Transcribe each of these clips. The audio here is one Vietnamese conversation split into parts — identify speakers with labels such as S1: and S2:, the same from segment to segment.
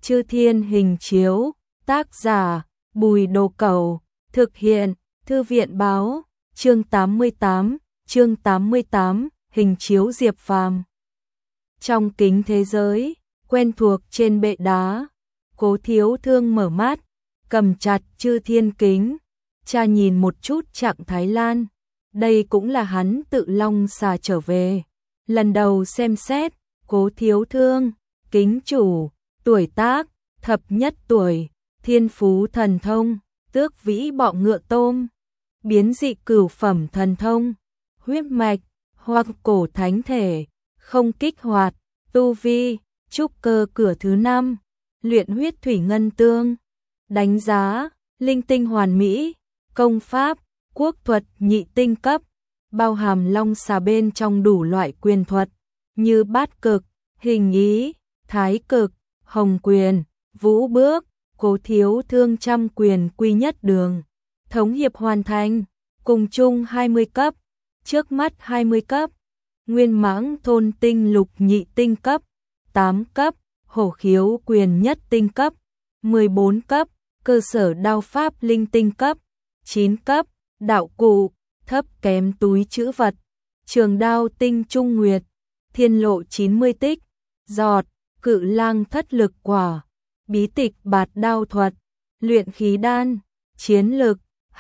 S1: Chư Thiên Hình Chiếu, tác giả Bùi Đồ Cẩu, thực hiện Thư viện Báo, chương 88, hình chiếu Diệp Phàm. Trong kính thế giới, quen thuộc trên bệ đá, Cố Thiếu Thương mở mắt, cầm chặt Chư Thiên kính, tra nhìn một chút Trạng Thái Lan. Đây cũng là hắn tự long xà trở về. Lần đầu xem xét, Cố Thiếu Thương, kính chủ, tuổi tác, thập nhất tuổi, thiên phú thần thông, tước vĩ bọ ngựa tôm, biến dị cửu phẩm thần thông, huyết mạch, hoặc cổ thánh thể, không kích hoạt, tu vi, trúc cơ cửa thứ 5, luyện huyết thủy ngân tương, đánh giá, linh tinh hoàn mỹ, công pháp, quốc thuật nhị tinh cấp, bao hàm long xà bên trong đủ loại quyền thuật, như bát cực, hình ý, thái cực, hồng quyền, vũ bước. Cố Thiếu Thương trăm quyền quy nhất đường, thống hiệp hoàn thành, cùng chung 20 cấp, trước mắt 20 cấp, nguyên mãng thôn tinh lục nhị tinh cấp, 8 cấp, hổ khiếu quyền nhất tinh cấp, 14 cấp, cơ sở đao pháp linh tinh cấp, 9 cấp, đạo cụ, thấp kém túi trữ vật, trường đao tinh trung nguyệt, thiên lộ 90 tích, giọt, cự lang thất lực quả, bí tịch bạt đao thuật, luyện khí đan, chiến lực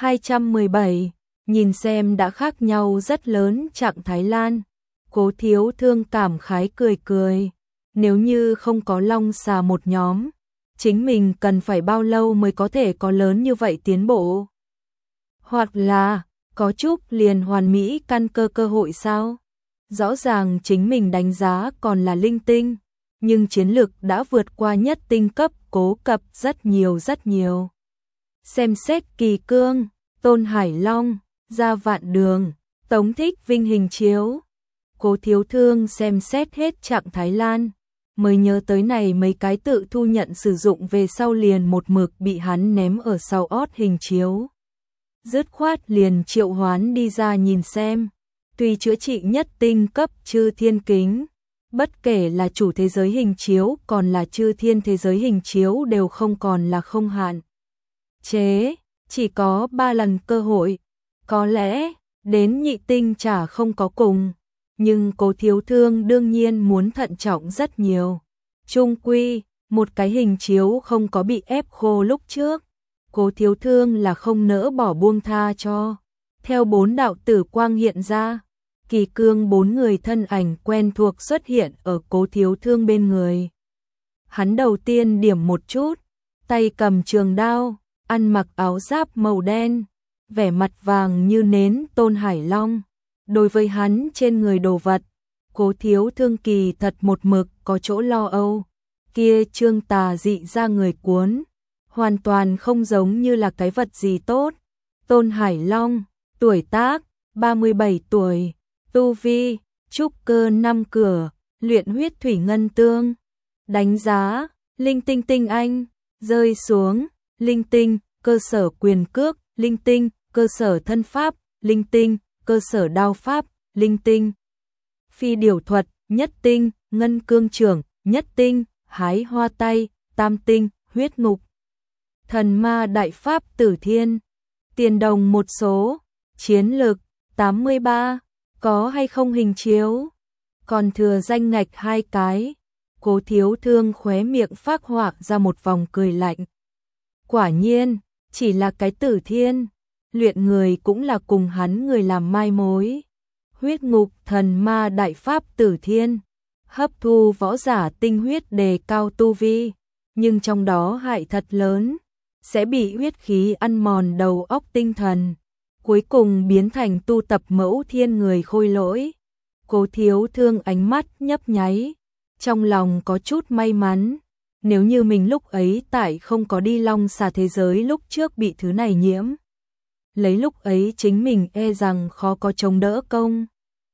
S1: 217, nhìn xem đã khác nhau rất lớn. Trạng Thái Lan, Cố Thiếu Thương cảm khái cười cười, nếu như không có long xà một nhóm, chính mình cần phải bao lâu mới có thể có lớn như vậy tiến bộ? Hoặc là, có chút liền hoàn mỹ căn cơ cơ hội sao? Rõ ràng chính mình đánh giá còn là linh tinh, nhưng chiến lực đã vượt qua nhất tinh cấp Cố Cập rất nhiều. Xem xét Kỳ Cương, Tôn Hải Long, Gia Vạn Đường, Tống Thích Vinh hình chiếu. Cố Thiếu Thương xem xét hết Trạng Thái Lan, mới nhớ tới này mấy cái tự thu nhận sử dụng về sau liền một mực bị hắn ném ở sau ót hình chiếu. Dứt khoát liền triệu hoán đi ra nhìn xem, tuy chữa trị nhất tinh cấp Chư Thiên kính, bất kể là chủ thế giới hình chiếu còn là Chư Thiên thế giới hình chiếu đều không còn là không hạn chế, chỉ có 3 lần cơ hội, có lẽ đến nhị tinh chả không có cùng, nhưng Cố Thiếu Thương đương nhiên muốn thận trọng rất nhiều. Chung quy, một cái hình chiếu không có bị ép khô lúc trước, Cố Thiếu Thương là không nỡ bỏ buông tha cho. Theo 4 đạo tử quang hiện ra, Kỳ Cương 4 người thân ảnh quen thuộc xuất hiện ở Cố Thiếu Thương bên người. Hắn đầu tiên điểm một chút, tay cầm trường đao, ăn mặc áo giáp màu đen, vẻ mặt vàng như nến Tôn Hải Long. Đối với hắn trên người đồ vật, Cố Thiếu Thương kỳ thật một mực có chỗ lo âu. Kia trương tà dị ra người cuốn, hoàn toàn không giống như là cái vật gì tốt. Tôn Hải Long, tuổi tác 37 tuổi, tu vi trúc cơ 5 cửa, luyện huyết thủy ngân tương, đánh giá linh tinh tinh anh, rơi xuống linh tinh, cơ sở quyền cước, linh tinh, cơ sở thân pháp, linh tinh, cơ sở đao pháp, linh tinh, phi điều thuật, nhất tinh, ngân cương trưởng, nhất tinh, hái hoa tay, tam tinh, huyết ngục, thần ma đại pháp tử thiên, tiền đồng một số, chiến lực 83, có hay không hình chiếu, còn thừa danh ngạch 2 cái. Cố Thiếu Thương khóe miệng phác họa ra một vòng cười lạnh. Quả nhiên, chỉ là cái tử thiên, luyện người cũng là cùng hắn người làm mai mối. Huyết ngục thần ma đại pháp tử thiên, hấp thu võ giả tinh huyết đề cao tu vi, nhưng trong đó hại thật lớn, sẽ bị huyết khí ăn mòn đầu óc tinh thần, cuối cùng biến thành tu tập mẫu thiên người khôi lỗi. Cố Thiếu Thương ánh mắt nhấp nháy, trong lòng có chút may mắn, nếu như mình lúc ấy tại không có đi long xà thế giới lúc trước bị thứ này nhiễm, lấy lúc ấy chính mình e rằng khó có chống đỡ công.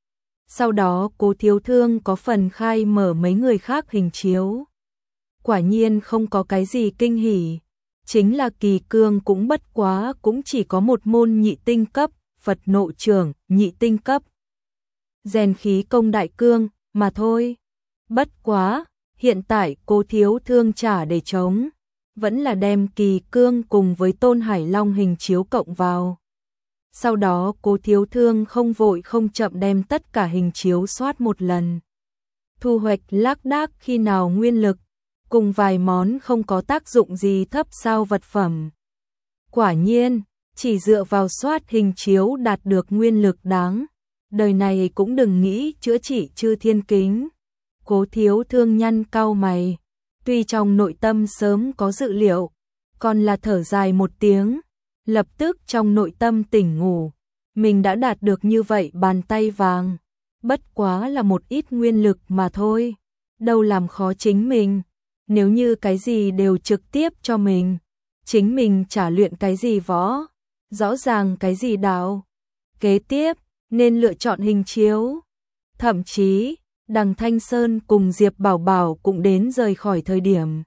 S1: Sau đó Cố Thiếu Thương có phần khai mở mấy người khác hình chiếu. Quả nhiên không có cái gì kinh hỉ, chính là Kỳ Cương cũng bất quá cũng chỉ có một môn nhị tinh cấp, Phật nộ trưởng, nhị tinh cấp, rèn khí công đại cương, mà thôi. Bất quá, Hiện tại Cố Thiếu Thương trả để trống, vẫn là đem Kỳ Cương cùng với Tôn Hải Long hình chiếu cộng vào. Sau đó Cố Thiếu Thương không vội không chậm đem tất cả hình chiếu soát một lần. Thu hoạch lác đác khi nào nguyên lực, cùng vài món không có tác dụng gì thấp sao vật phẩm. Quả nhiên, chỉ dựa vào soát hình chiếu đạt được nguyên lực đáng. Đời này cũng đừng nghĩ chữa trị Chư Thiên Kính. Cố Thiếu Thương nhăn cau mày, tuy trong nội tâm sớm có dự liệu, còn là thở dài một tiếng, lập tức trong nội tâm tỉnh ngủ, mình đã đạt được như vậy bàn tay vàng, bất quá là một ít nguyên lực mà thôi, đâu làm khó chính mình, nếu như cái gì đều trực tiếp cho mình, chính mình chả luyện cái gì võ, rõ ràng cái gì đạo. Kế tiếp, nên lựa chọn hình chiếu, thậm chí Đằng Thanh Sơn cùng Diệp Bảo Bảo cũng đến rời khỏi thời điểm.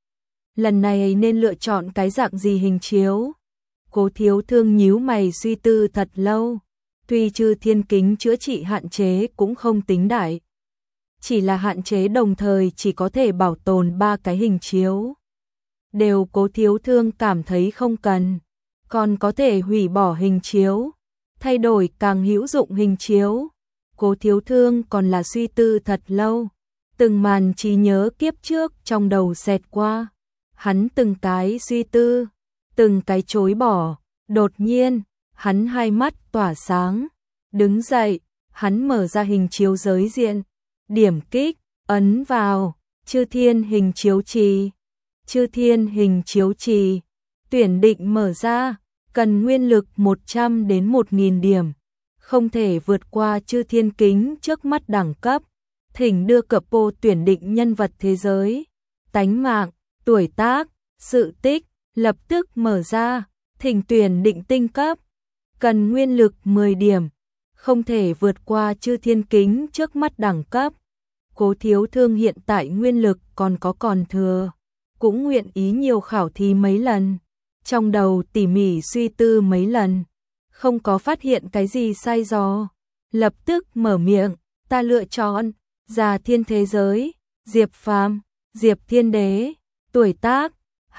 S1: Lần này nên lựa chọn cái dạng gì hình chiếu? Cố Thiếu Thương nhíu mày suy tư thật lâu, tuy Chư Thiên Kính chữa trị hạn chế cũng không tính đại. Chỉ là hạn chế đồng thời chỉ có thể bảo tồn 3 cái hình chiếu. Đều Cố Thiếu Thương cảm thấy không cần, còn có thể hủy bỏ hình chiếu, thay đổi càng hữu dụng hình chiếu. Cố Thiếu Thương còn là suy tư thật lâu, từng màn trí nhớ kiếp trước trong đầu xẹt qua, hắn từng cái suy tư, từng cái chối bỏ, đột nhiên, hắn hai mắt tỏa sáng, đứng dậy, hắn mở ra hình chiếu giới diện, điểm kích, ấn vào, Chư Thiên hình chiếu trì, Chư Thiên hình chiếu trì, tuyển định mở ra, cần nguyên lực 100 đến 1000 điểm. Không thể vượt qua Chư Thiên Kính trước mắt đẳng cấp, thỉnh đưa cập bộ tuyển định nhân vật thế giới, tánh mạng, tuổi tác, sự tích, lập tức mở ra, thỉnh tuyển định tinh cấp, cần nguyên lực 10 điểm, không thể vượt qua Chư Thiên Kính trước mắt đẳng cấp. Cố Thiếu Thương hiện tại nguyên lực còn thừa, cũng nguyện ý nhiều khảo thí mấy lần, trong đầu tỉ mỉ suy tư mấy lần. Không có phát hiện cái gì sai dò, lập tức mở miệng, ta lựa chọn, Già Thiên thế giới, Diệp Phàm, Diệp Thiên Đế, tuổi tác,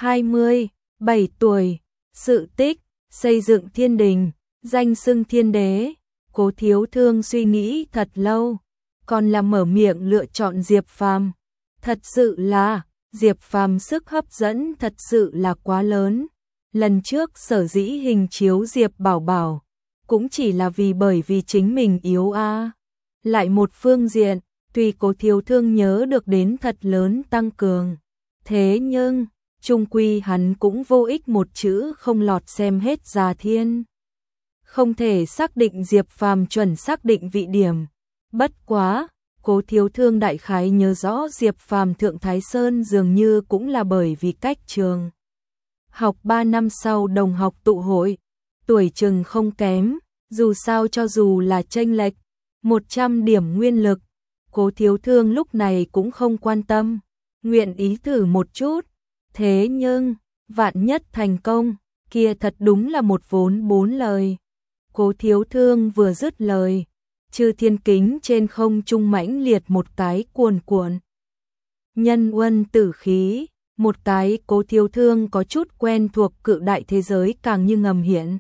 S1: 27 tuổi, sự tích, xây dựng thiên đình, danh xưng Thiên Đế. Cố Thiếu Thương suy nghĩ thật lâu, còn là mở miệng lựa chọn Diệp Phàm. Thật sự là, Diệp Phàm sức hấp dẫn thật sự là quá lớn. Lần trước sở dĩ hình chiếu Diệp Bảo Bảo, cũng chỉ là bởi vì chính mình yếu a. Lại một phương diện, tuy Cố Thiếu Thương nhớ được đến thật lớn tăng cường, thế nhưng, chung quy hắn cũng vô ích một chữ không lọt xem hết Già Thiên. Không thể xác định Diệp Phàm chuẩn xác định vị điểm. Bất quá, Cố Thiếu Thương đại khái nhớ rõ Diệp Phàm Thượng Thái Sơn dường như cũng là bởi vì cách trường học 3 năm sau đồng học tụ hội, tuổi chừng không kém, dù sao cho dù là chênh lệch 100 điểm nguyên lực, Cố Thiếu Thương lúc này cũng không quan tâm, nguyện ý thử một chút. Thế nhưng, vạn nhất thành công, kia thật đúng là một vốn 4 lời. Cố Thiếu Thương vừa dứt lời, Chư Thiên Kính trên không trung mãnh liệt một cái cuồn cuộn. Nhân uân tử khí, một cái Cố Thiếu Thương có chút quen thuộc cự đại thế giới càng như ngầm hiện.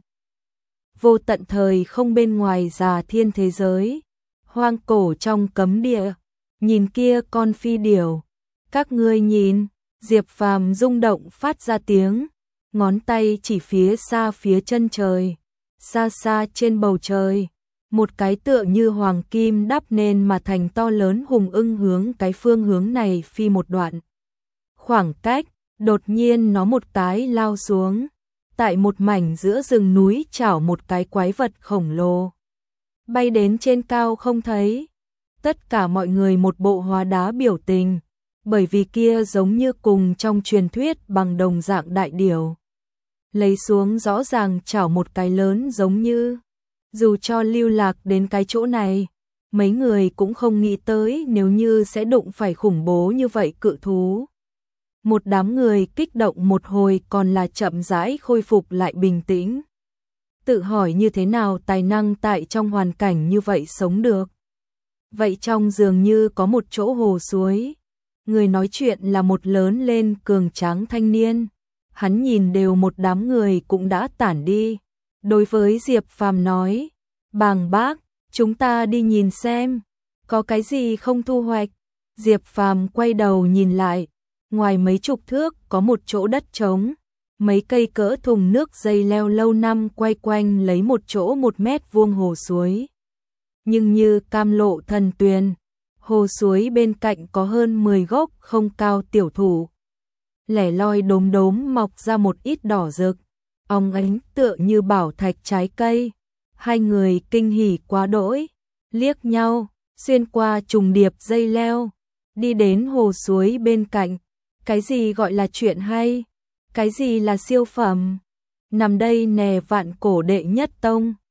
S1: Vô tận thời không bên ngoài Già Thiên thế giới, hoang cổ trong cấm địa, nhìn kia con phi điểu, các ngươi nhìn, Diệp Phàm rung động phát ra tiếng, ngón tay chỉ phía xa phía chân trời, xa xa trên bầu trời, một cái tựa như hoàng kim đắp nên mà thành to lớn hùng ưng hướng cái phương hướng này phi một đoạn. Khoảng cách, đột nhiên nó một cái lao xuống, tại một mảnh giữa rừng núi chảo một cái quái vật khổng lồ. Bay đến trên cao không thấy, tất cả mọi người một bộ hóa đá biểu tình, bởi vì kia giống như cùng trong truyền thuyết bằng đồng dạng đại điểu. Lấy xuống rõ ràng chảo một cái lớn giống như, dù cho lưu lạc đến cái chỗ này, mấy người cũng không nghĩ tới nếu như sẽ đụng phải khủng bố như vậy cự thú. Một đám người kích động một hồi còn là chậm rãi khôi phục lại bình tĩnh. Tự hỏi như thế nào tài năng tại trong hoàn cảnh như vậy sống được. Vậy trong dường như có một chỗ hồ suối, Người nói chuyện là một lớn lên cường tráng thanh niên. Hắn nhìn đều một đám người cũng đã tản đi. Đối với Diệp Phàm nói, bàng bác, chúng ta đi nhìn xem, có cái gì không thu hoạch. Diệp Phàm quay đầu nhìn lại, ngoài mấy chục thước có một chỗ đất trống, mấy cây cỡ thùng nước dây leo lâu năm quay quanh lấy một chỗ 1 mét vuông hồ suối. Nhưng như cam lộ thần tuyền, hồ suối bên cạnh có hơn 10 gốc không cao tiểu thụ. Lẻ loi đốm đốm mọc ra một ít đỏ rực, óng ánh tựa như bảo thạch trái cây. Hai người kinh hỉ quá đỗi, liếc nhau, xuyên qua trùng điệp dây leo, đi đến hồ suối bên cạnh. Cái gì gọi là chuyện hay? Cái gì là siêu phẩm? Nằm đây nè, Vạn Cổ đệ nhất tông.